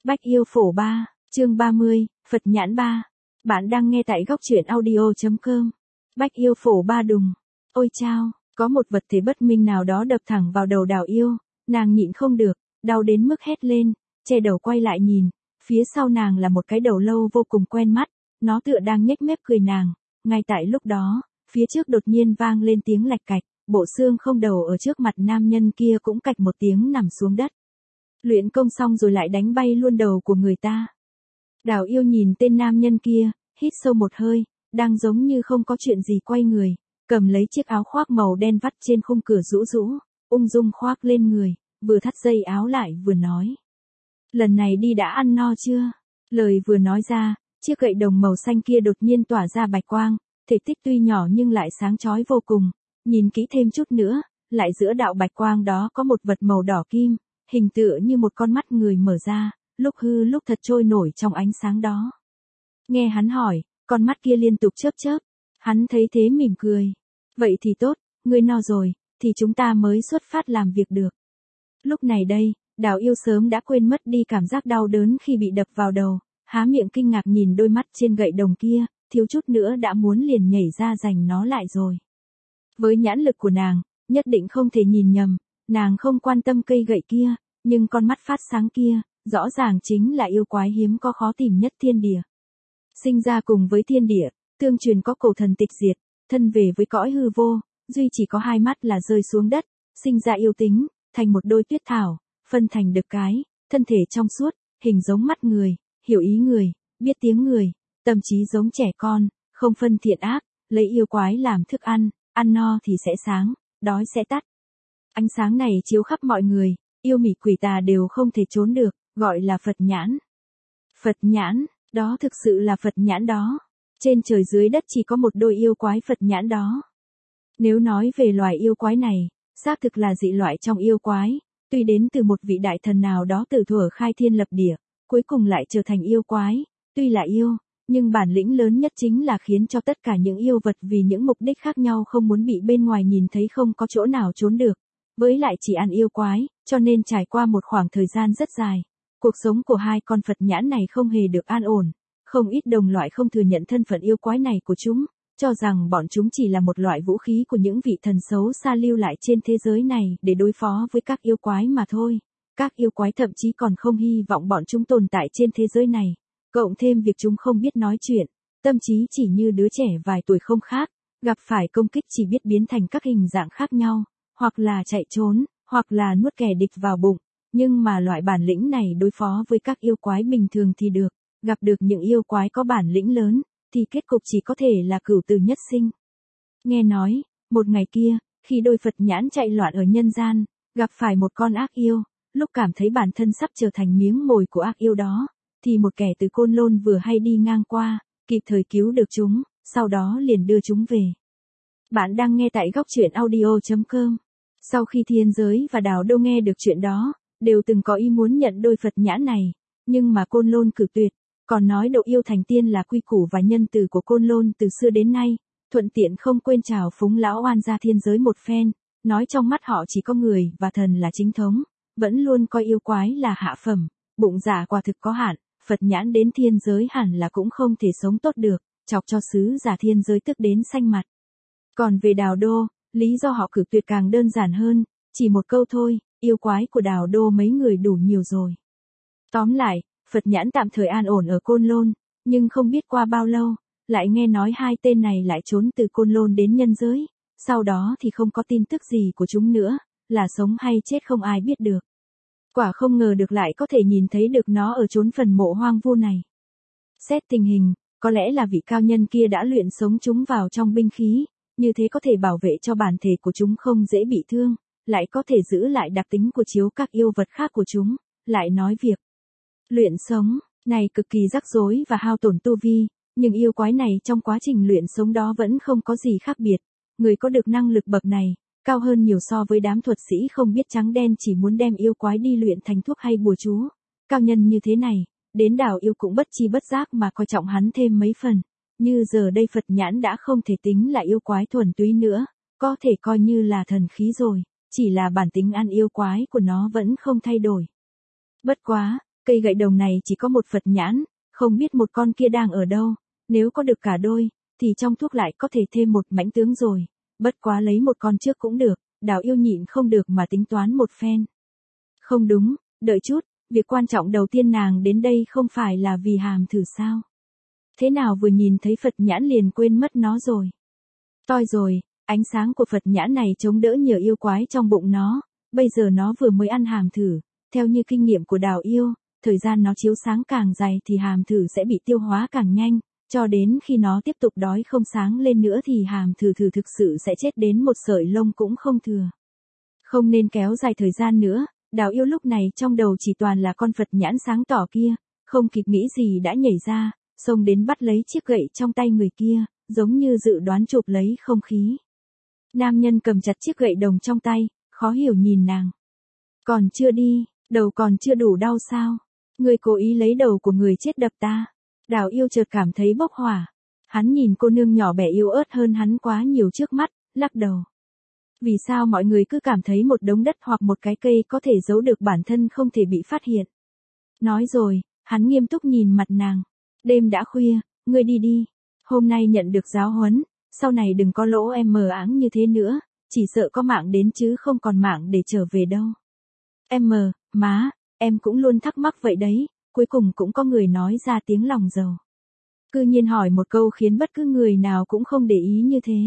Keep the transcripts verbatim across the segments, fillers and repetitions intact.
Bách yêu phổ ba, chương ba mươi, Phật nhãn ba. Bạn đang nghe tại góc truyện audio chấm com. Bách yêu phổ ba đùng. Ôi chao, có một vật thể bất minh nào đó đập thẳng vào đầu Đào yêu, nàng nhịn không được, đau đến mức hét lên, che đầu quay lại nhìn, phía sau nàng là một cái đầu lâu vô cùng quen mắt, nó tựa đang nhếch mép cười nàng. Ngay tại lúc đó, phía trước đột nhiên vang lên tiếng lạch cạch, bộ xương không đầu ở trước mặt nam nhân kia cũng cạch một tiếng nằm xuống đất. Luyện công xong rồi lại đánh bay luôn đầu của người ta. Đào yêu nhìn tên nam nhân kia, hít sâu một hơi, đang giống như không có chuyện gì quay người, cầm lấy chiếc áo khoác màu đen vắt trên khung cửa rũ rũ, ung dung khoác lên người, vừa thắt dây áo lại vừa nói. Lần này đi đã ăn no chưa? Lời vừa nói ra, chiếc gậy đồng màu xanh kia đột nhiên tỏa ra bạch quang, thể tích tuy nhỏ nhưng lại sáng chói vô cùng, nhìn kỹ thêm chút nữa, lại giữa đạo bạch quang đó có một vật màu đỏ kim, hình tựa như một con mắt người mở ra, lúc hư lúc thật trôi nổi trong ánh sáng đó. Nghe hắn hỏi, con mắt kia liên tục chớp chớp, hắn thấy thế mỉm cười. Vậy thì tốt, ngươi no rồi, thì chúng ta mới xuất phát làm việc được. Lúc này đây, Đào yêu sớm đã quên mất đi cảm giác đau đớn khi bị đập vào đầu, há miệng kinh ngạc nhìn đôi mắt trên gậy đồng kia, thiếu chút nữa đã muốn liền nhảy ra giành nó lại rồi. Với nhãn lực của nàng, nhất định không thể nhìn nhầm, nàng không quan tâm cây gậy kia, nhưng con mắt phát sáng kia, rõ ràng chính là yêu quái hiếm có khó tìm nhất thiên địa. Sinh ra cùng với thiên địa, tương truyền có cổ thần tịch diệt, thân về với cõi hư vô, duy chỉ có hai mắt là rơi xuống đất, sinh ra yêu tính, thành một đôi tuyết thảo, phân thành đực cái, thân thể trong suốt, hình giống mắt người, hiểu ý người, biết tiếng người, tâm trí giống trẻ con, không phân thiện ác, lấy yêu quái làm thức ăn, ăn no thì sẽ sáng, đói sẽ tắt. Ánh sáng này chiếu khắp mọi người, yêu mị quỷ tà đều không thể trốn được, gọi là Phật nhãn. Phật nhãn, đó thực sự là Phật nhãn đó. Trên trời dưới đất chỉ có một đôi yêu quái Phật nhãn đó. Nếu nói về loài yêu quái này, xác thực là dị loại trong yêu quái, tuy đến từ một vị đại thần nào đó từ thuở khai thiên lập địa, cuối cùng lại trở thành yêu quái, tuy là yêu, nhưng bản lĩnh lớn nhất chính là khiến cho tất cả những yêu vật vì những mục đích khác nhau không muốn bị bên ngoài nhìn thấy không có chỗ nào trốn được, với lại chỉ ăn yêu quái, cho nên trải qua một khoảng thời gian rất dài, cuộc sống của hai con Phật nhãn này không hề được an ổn, không ít đồng loại không thừa nhận thân phận yêu quái này của chúng, cho rằng bọn chúng chỉ là một loại vũ khí của những vị thần xấu xa lưu lại trên thế giới này để đối phó với các yêu quái mà thôi. Các yêu quái thậm chí còn không hy vọng bọn chúng tồn tại trên thế giới này, cộng thêm việc chúng không biết nói chuyện, tâm trí chỉ như đứa trẻ vài tuổi không khác, gặp phải công kích chỉ biết biến thành các hình dạng khác nhau, hoặc là chạy trốn, hoặc là nuốt kẻ địch vào bụng, nhưng mà loại bản lĩnh này đối phó với các yêu quái bình thường thì được, gặp được những yêu quái có bản lĩnh lớn, thì kết cục chỉ có thể là cửu tử nhất sinh. Nghe nói, một ngày kia, khi đôi Phật nhãn chạy loạn ở nhân gian, gặp phải một con ác yêu, lúc cảm thấy bản thân sắp trở thành miếng mồi của ác yêu đó, thì một kẻ từ Côn Lôn vừa hay đi ngang qua, kịp thời cứu được chúng, sau đó liền đưa chúng về. Bạn đang nghe tại góc truyện audio chấm com. Sau khi thiên giới và Đào Đô nghe được chuyện đó, đều từng có ý muốn nhận đôi Phật nhãn này, nhưng mà Côn Lôn cự tuyệt, còn nói độ yêu thành tiên là quy củ và nhân từ của Côn Lôn từ xưa đến nay, thuận tiện không quên chào phúng lão oan gia thiên giới một phen, nói trong mắt họ chỉ có người và thần là chính thống, vẫn luôn coi yêu quái là hạ phẩm, bụng dạ quả thực có hạn, Phật nhãn đến thiên giới hẳn là cũng không thể sống tốt được, chọc cho sứ giả thiên giới tức đến xanh mặt. Còn về Đào Đô, lý do họ cử tuyệt càng đơn giản hơn, chỉ một câu thôi, yêu quái của Đào Đô mấy người đủ nhiều rồi. Tóm lại, Phật nhãn tạm thời an ổn ở Côn Lôn, nhưng không biết qua bao lâu, lại nghe nói hai tên này lại trốn từ Côn Lôn đến nhân giới, sau đó thì không có tin tức gì của chúng nữa, là sống hay chết không ai biết được. Quả không ngờ được lại có thể nhìn thấy được nó ở chốn phần mộ hoang vu này. Xét tình hình, có lẽ là vị cao nhân kia đã luyện sống chúng vào trong binh khí, như thế có thể bảo vệ cho bản thể của chúng không dễ bị thương, lại có thể giữ lại đặc tính của chiếu các yêu vật khác của chúng, lại nói việc luyện sống này cực kỳ rắc rối và hao tổn tu vi, nhưng yêu quái này trong quá trình luyện sống đó vẫn không có gì khác biệt, người có được năng lực bậc này, cao hơn nhiều so với đám thuật sĩ không biết trắng đen chỉ muốn đem yêu quái đi luyện thành thuốc hay bùa chú. Cao nhân như thế này, đến Đào yêu cũng bất chi bất giác mà coi trọng hắn thêm mấy phần, như giờ đây Phật nhãn đã không thể tính là yêu quái thuần túy nữa, có thể coi như là thần khí rồi, chỉ là bản tính ăn yêu quái của nó vẫn không thay đổi. Bất quá, Cây gậy đồng này chỉ có một Phật nhãn, không biết một con kia đang ở đâu, nếu có được cả đôi, thì trong thuốc lại có thể thêm một mãnh tướng rồi, bất quá lấy một con trước cũng được, Đào Yêu nhịn không được mà tính toán một phen. Không đúng, đợi chút, việc quan trọng đầu tiên nàng đến đây không phải là vì hàm thử sao? Thế nào vừa nhìn thấy Phật nhãn liền quên mất nó rồi? Toi rồi, ánh sáng của Phật nhãn này chống đỡ nhiều yêu quái trong bụng nó, bây giờ nó vừa mới ăn hàm thử, theo như kinh nghiệm của Đào Yêu, thời gian nó chiếu sáng càng dài thì hàm thử sẽ bị tiêu hóa càng nhanh, cho đến khi nó tiếp tục đói không sáng lên nữa thì hàm thử thử thực sự sẽ chết đến một sợi lông cũng không thừa. Không nên kéo dài thời gian nữa, Đào Yêu lúc này trong đầu chỉ toàn là con Phật nhãn sáng tỏ kia, không kịp nghĩ gì đã nhảy ra, xông đến bắt lấy chiếc gậy trong tay người kia, giống như dự đoán chụp lấy không khí. Nam nhân cầm chặt chiếc gậy đồng trong tay, khó hiểu nhìn nàng. Còn chưa đi, đầu còn chưa đủ đau sao? Người cố ý lấy đầu của người chết đập ta. Đào Yêu chợt cảm thấy bốc hỏa. Hắn nhìn cô nương nhỏ bé yếu ớt hơn hắn quá nhiều trước mắt, lắc đầu. Vì sao mọi người cứ cảm thấy một đống đất hoặc một cái cây có thể giấu được bản thân không thể bị phát hiện? Nói rồi, hắn nghiêm túc nhìn mặt nàng. Đêm đã khuya, ngươi đi đi. Hôm nay nhận được giáo huấn, sau này đừng có lỗ em mờ áng như thế nữa, chỉ sợ có mạng đến chứ không còn mạng để trở về đâu. Em mờ, má, em cũng luôn thắc mắc vậy đấy, cuối cùng cũng có người nói ra tiếng lòng giàu. Cư nhiên hỏi một câu khiến bất cứ người nào cũng không để ý như thế.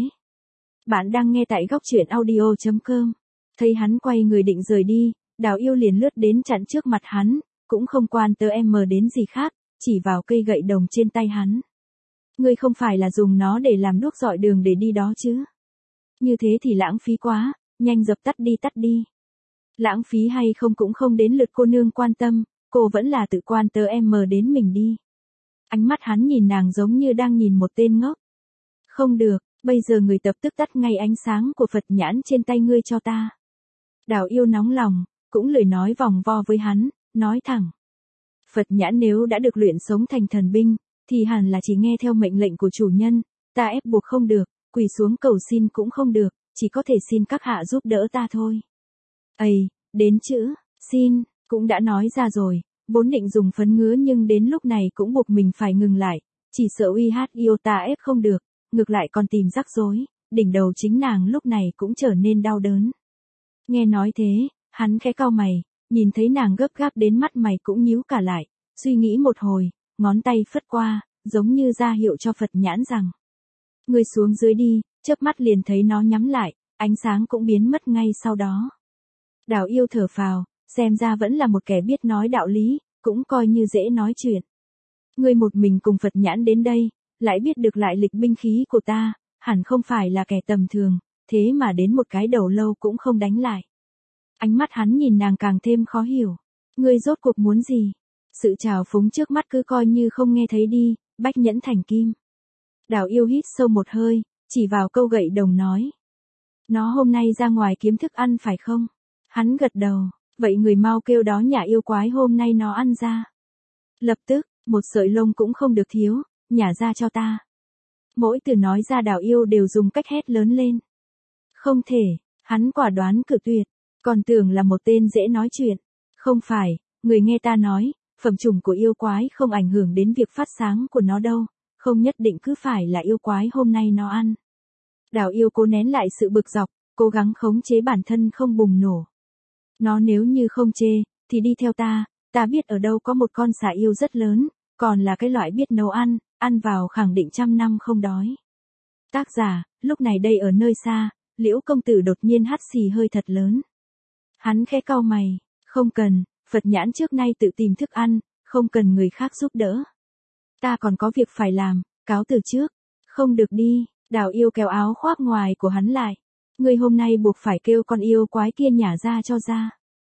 Bạn đang nghe tại góc truyện audio chấm com. Thấy hắn quay người định rời đi, Đào Yêu liền lướt đến chặn trước mặt hắn, cũng không quan tớ em mờ đến gì khác, chỉ vào cây gậy đồng trên tay hắn. Ngươi không phải là dùng nó để làm đuốc dọi đường để đi đó chứ? Như thế thì lãng phí quá, nhanh dập tắt đi tắt đi. Lãng phí hay không cũng không đến lượt cô nương quan tâm, cô vẫn là tự quan tớ em mờ đến mình đi. Ánh mắt hắn nhìn nàng giống như đang nhìn một tên ngốc. Không được, bây giờ người tập tức tắt ngay ánh sáng của Phật nhãn trên tay ngươi cho ta. Đào Yêu nóng lòng, cũng lười nói vòng vo với hắn, nói thẳng. Phật nhãn nếu đã được luyện sống thành thần binh, thì hẳn là chỉ nghe theo mệnh lệnh của chủ nhân, ta ép buộc không được, quỳ xuống cầu xin cũng không được, chỉ có thể xin các hạ giúp đỡ ta thôi. Ây, đến chữ, xin, cũng đã nói ra rồi, vốn định dùng phấn ngứa nhưng đến lúc này cũng buộc mình phải ngừng lại, chỉ sợ uy hát yêu ta ép không được, ngược lại còn tìm rắc rối, đỉnh đầu chính nàng lúc này cũng trở nên đau đớn. Nghe nói thế, hắn khẽ cau mày, nhìn thấy nàng gấp gáp đến mắt mày cũng nhíu cả lại, suy nghĩ một hồi, ngón tay phất qua, giống như ra hiệu cho Phật nhãn rằng. Người xuống dưới đi, chớp mắt liền thấy nó nhắm lại, ánh sáng cũng biến mất ngay sau đó. Đào Yêu thở phào, xem ra vẫn là một kẻ biết nói đạo lý, cũng coi như dễ nói chuyện. Ngươi một mình cùng Phật nhãn đến đây, lại biết được lại lịch binh khí của ta, hẳn không phải là kẻ tầm thường, thế mà đến một cái đầu lâu cũng không đánh lại. Ánh mắt hắn nhìn nàng càng thêm khó hiểu. Ngươi rốt cuộc muốn gì? Sự trào phúng trước mắt cứ coi như không nghe thấy đi, bách nhẫn thành kim. Đào Yêu hít sâu một hơi, chỉ vào câu gậy đồng nói. Nó hôm nay ra ngoài kiếm thức ăn phải không? Hắn gật đầu, vậy người mau kêu đó nhà yêu quái hôm nay nó ăn ra. Lập tức, một sợi lông cũng không được thiếu, nhả ra cho ta. Mỗi từ nói ra Đào Yêu đều dùng cách hét lớn lên. Không thể, hắn quả đoán cự tuyệt, còn tưởng là một tên dễ nói chuyện. Không phải, người nghe ta nói, phẩm chủng của yêu quái không ảnh hưởng đến việc phát sáng của nó đâu, không nhất định cứ phải là yêu quái hôm nay nó ăn. Đào Yêu cố nén lại sự bực dọc, cố gắng khống chế bản thân không bùng nổ. Nó nếu như không chê, thì đi theo ta, ta biết ở đâu có một con xà yêu rất lớn, còn là cái loại biết nấu ăn, ăn vào khẳng định trăm năm không đói. Tác giả, lúc này đây ở nơi xa, Liễu công tử đột nhiên hắt xì hơi thật lớn. Hắn khẽ cau mày, không cần, Phật nhãn trước nay tự tìm thức ăn, không cần người khác giúp đỡ. Ta còn có việc phải làm, cáo từ trước. Không được đi, Đào Yêu kéo áo khoác ngoài của hắn lại. Ngươi hôm nay buộc phải kêu con yêu quái kia nhả ra cho ra.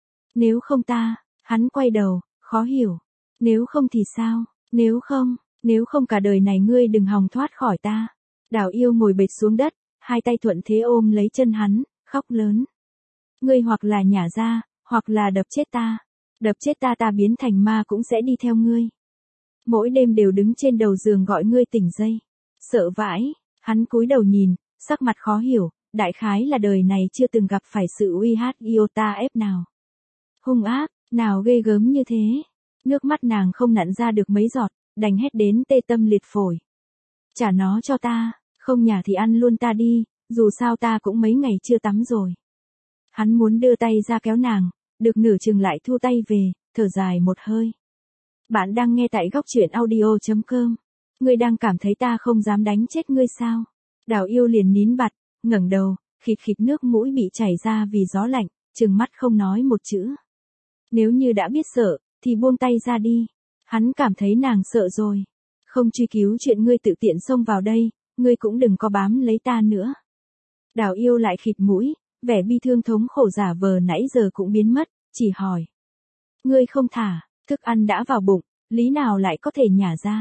Nếu không ta, hắn quay đầu, khó hiểu. Nếu không thì sao, nếu không, nếu không cả đời này ngươi đừng hòng thoát khỏi ta. Đào Yêu ngồi bệt xuống đất, hai tay thuận thế ôm lấy chân hắn, khóc lớn. Ngươi hoặc là nhả ra, hoặc là đập chết ta. Đập chết ta ta biến thành ma cũng sẽ đi theo ngươi. Mỗi đêm đều đứng trên đầu giường gọi ngươi tỉnh dậy. Sợ vãi, hắn cúi đầu nhìn, sắc mặt khó hiểu, đại khái là đời này chưa từng gặp phải sự uy hát iota ép nào. Hung ác, nào ghê gớm như thế. Nước mắt nàng không nặn ra được mấy giọt, đành hét đến tê tâm liệt phổi. Trả nó cho ta, không nhà thì ăn luôn ta đi, dù sao ta cũng mấy ngày chưa tắm rồi. Hắn muốn đưa tay ra kéo nàng, được nửa chừng lại thu tay về, thở dài một hơi. Bạn đang nghe tại góc truyện audio chấm com. Ngươi đang cảm thấy ta không dám đánh chết ngươi sao? Đào Yêu liền nín bặt, ngẩng đầu, khịt khịt nước mũi bị chảy ra vì gió lạnh, trừng mắt không nói một chữ. Nếu như đã biết sợ, thì buông tay ra đi. Hắn cảm thấy nàng sợ rồi. Không truy cứu chuyện ngươi tự tiện xông vào đây, ngươi cũng đừng có bám lấy ta nữa. Đào Yêu lại khịt mũi, vẻ bi thương thống khổ giả vờ nãy giờ cũng biến mất, chỉ hỏi. Ngươi không thả, thức ăn đã vào bụng, lý nào lại có thể nhả ra.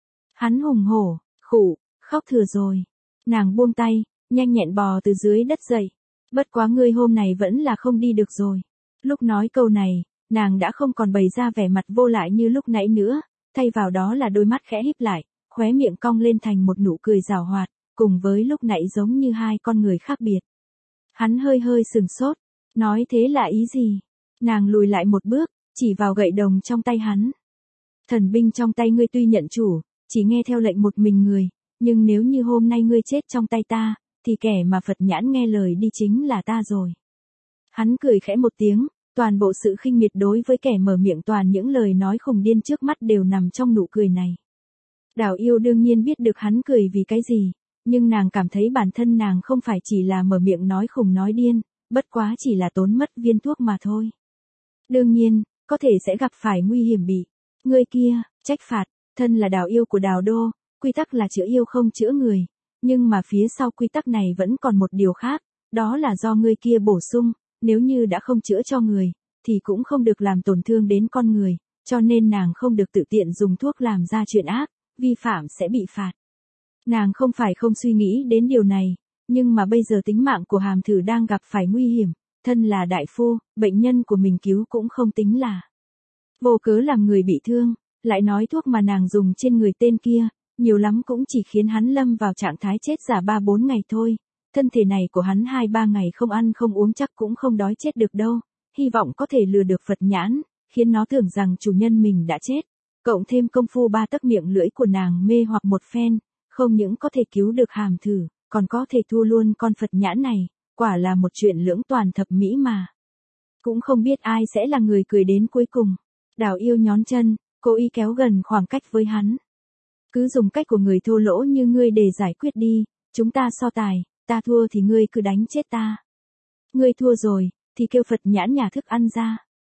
Hắn hùng hổ, khụ, khóc thừa rồi. Nàng buông tay, nhanh nhẹn bò từ dưới đất dậy. Bất quá ngươi hôm này vẫn là không đi được rồi. Lúc nói câu này, nàng đã không còn bày ra vẻ mặt vô lại như lúc nãy nữa, thay vào đó là đôi mắt khẽ híp lại, khóe miệng cong lên thành một nụ cười giảo hoạt, cùng với lúc nãy giống như hai con người khác biệt. Hắn hơi hơi sừng sốt, nói thế là ý gì? Nàng lùi lại một bước, chỉ vào gậy đồng trong tay hắn. Thần binh trong tay ngươi tuy nhận chủ, chỉ nghe theo lệnh một mình người, nhưng nếu như hôm nay ngươi chết trong tay ta, thì kẻ mà Phật nhãn nghe lời đi chính là ta rồi. Hắn cười khẽ một tiếng, toàn bộ sự khinh miệt đối với kẻ mở miệng toàn những lời nói khùng điên trước mắt đều nằm trong nụ cười này. Đào Yêu đương nhiên biết được hắn cười vì cái gì, nhưng nàng cảm thấy bản thân nàng không phải chỉ là mở miệng nói khùng nói điên, bất quá chỉ là tốn mất viên thuốc mà thôi. Đương nhiên, có thể sẽ gặp phải nguy hiểm bị người kia trách phạt. Thân là Đào Yêu của Đào Đô, quy tắc là chữa yêu không chữa người, nhưng mà phía sau quy tắc này vẫn còn một điều khác, đó là do người kia bổ sung, nếu như đã không chữa cho người, thì cũng không được làm tổn thương đến con người, cho nên nàng không được tự tiện dùng thuốc làm ra chuyện ác, vi phạm sẽ bị phạt. Nàng không phải không suy nghĩ đến điều này, nhưng mà bây giờ tính mạng của Hàm Thử đang gặp phải nguy hiểm, thân là đại phu, bệnh nhân của mình cứu cũng không tính là vô cớ làm người bị thương. Lại nói thuốc mà nàng dùng trên người tên kia, nhiều lắm cũng chỉ khiến hắn lâm vào trạng thái chết giả ba bốn ngày thôi. Thân thể này của hắn hai ba ngày không ăn không uống chắc cũng không đói chết được đâu. Hy vọng có thể lừa được Phật nhãn, khiến nó tưởng rằng chủ nhân mình đã chết. Cộng thêm công phu ba tấc miệng lưỡi của nàng mê hoặc một phen, không những có thể cứu được Hàm Thử, còn có thể thua luôn con Phật nhãn này. Quả là một chuyện lưỡng toàn thập mỹ mà. Cũng không biết ai sẽ là người cười đến cuối cùng. Đào Yêu nhón chân, cố ý kéo gần khoảng cách với hắn. Cứ dùng cách của người thô lỗ như ngươi để giải quyết đi, chúng ta so tài, ta thua thì ngươi cứ đánh chết ta. Ngươi thua rồi, thì kêu Phật nhãn nhà thức ăn ra.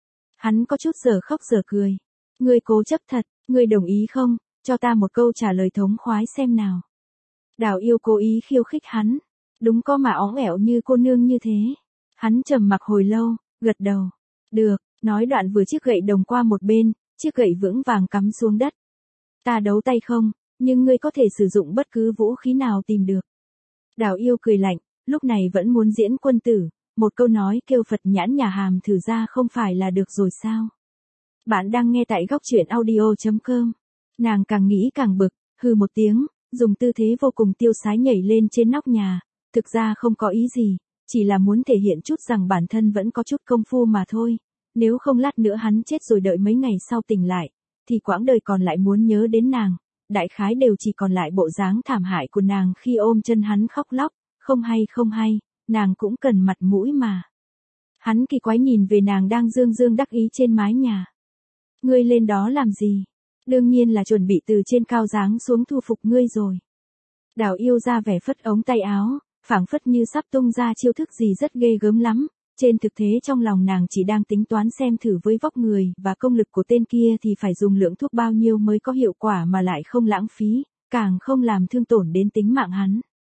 Hắn có chút giờ khóc giờ cười. Ngươi cố chấp thật, ngươi đồng ý không, cho ta một câu trả lời thống khoái xem nào. Đào Yêu cố ý khiêu khích hắn, đúng có mà óng ẻo như cô nương như thế. Hắn trầm mặc hồi lâu, gật đầu. Được, nói đoạn vừa chiếc gậy đồng qua một bên. Chiếc gậy vững vàng cắm xuống đất. Ta đấu tay không, nhưng ngươi có thể sử dụng bất cứ vũ khí nào tìm được. Đào Yêu cười lạnh, lúc này vẫn muốn diễn quân tử, một câu nói kêu Phật nhãn nhà Hàm Thử ra không phải là được rồi sao? Bạn đang nghe tại góc truyện audio chấm com. Nàng càng nghĩ càng bực, hừ một tiếng, dùng tư thế vô cùng tiêu sái nhảy lên trên nóc nhà, thực ra không có ý gì, chỉ là muốn thể hiện chút rằng bản thân vẫn có chút công phu mà thôi. Nếu không lát nữa hắn chết rồi đợi mấy ngày sau tỉnh lại, thì quãng đời còn lại muốn nhớ đến nàng, đại khái đều chỉ còn lại bộ dáng thảm hại của nàng khi ôm chân hắn khóc lóc, không hay không hay, nàng cũng cần mặt mũi mà. Hắn kỳ quái nhìn về nàng đang dương dương đắc ý trên mái nhà. Ngươi lên đó làm gì? Đương nhiên là chuẩn bị từ trên cao giáng xuống thu phục ngươi rồi. Đào Yêu ra vẻ phất ống tay áo, phảng phất như sắp tung ra chiêu thức gì rất ghê gớm lắm. Trên thực tế trong lòng nàng chỉ đang tính toán xem thử với vóc người và công lực của tên kia thì phải dùng lượng thuốc bao nhiêu mới có hiệu quả mà lại không lãng phí, càng không làm thương tổn đến tính mạng hắn.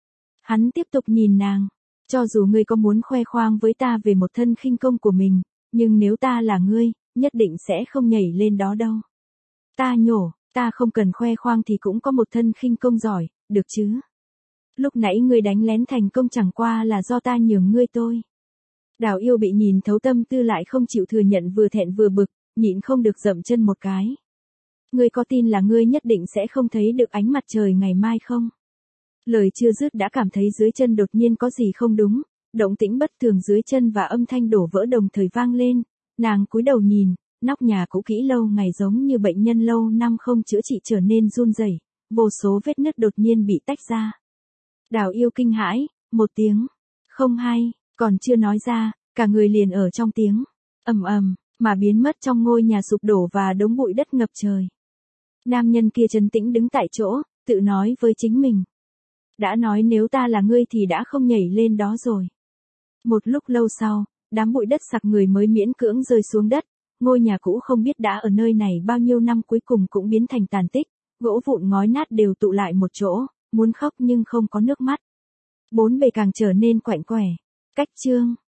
Hắn tiếp tục nhìn nàng, cho dù ngươi có muốn khoe khoang với ta về một thân khinh công của mình, nhưng nếu ta là ngươi, nhất định sẽ không nhảy lên đó đâu. Ta nhổ, ta không cần khoe khoang thì cũng có một thân khinh công giỏi, được chứ? Lúc nãy ngươi đánh lén thành công chẳng qua là do ta nhường ngươi thôi. Đào Yêu bị nhìn thấu tâm tư lại không chịu thừa nhận vừa thẹn vừa bực, nhịn không được dậm chân một cái. Ngươi có tin là ngươi nhất định sẽ không thấy được ánh mặt trời ngày mai không? Lời chưa dứt đã cảm thấy dưới chân đột nhiên có gì không đúng, động tĩnh bất thường dưới chân và âm thanh đổ vỡ đồng thời vang lên, nàng cúi đầu nhìn, nóc nhà cũ kỹ lâu ngày giống như bệnh nhân lâu năm không chữa trị trở nên run rẩy, vô số vết nứt đột nhiên bị tách ra. Đào Yêu kinh hãi, một tiếng không hay, còn chưa nói ra, cả người liền ở trong tiếng ầm ầm mà biến mất trong ngôi nhà sụp đổ và đống bụi đất ngập trời. Nam nhân kia trấn tĩnh đứng tại chỗ, tự nói với chính mình. Đã nói nếu ta là ngươi thì đã không nhảy lên đó rồi. Một lúc lâu sau, đám bụi đất sặc người mới miễn cưỡng rơi xuống đất, ngôi nhà cũ không biết đã ở nơi này bao nhiêu năm cuối cùng cũng biến thành tàn tích, gỗ vụn ngói nát đều tụ lại một chỗ, muốn khóc nhưng không có nước mắt. Bốn bề càng trở nên quạnh quẻ. Cách chương